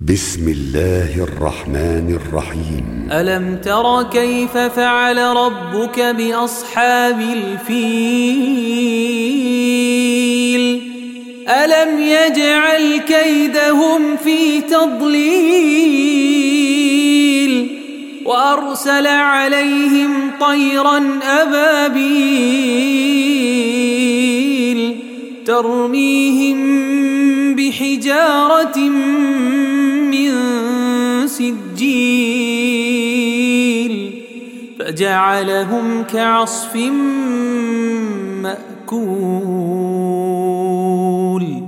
بسم الله الرحمن الرحيم. ألم تر كيف فعل ربك بأصحاب الفيل ألم يجعل كيدهم في تضليل وأرسل عليهم طيرا أبابيل ترميهم بحجارة من سجيل فجعلهم كعصف مأكول.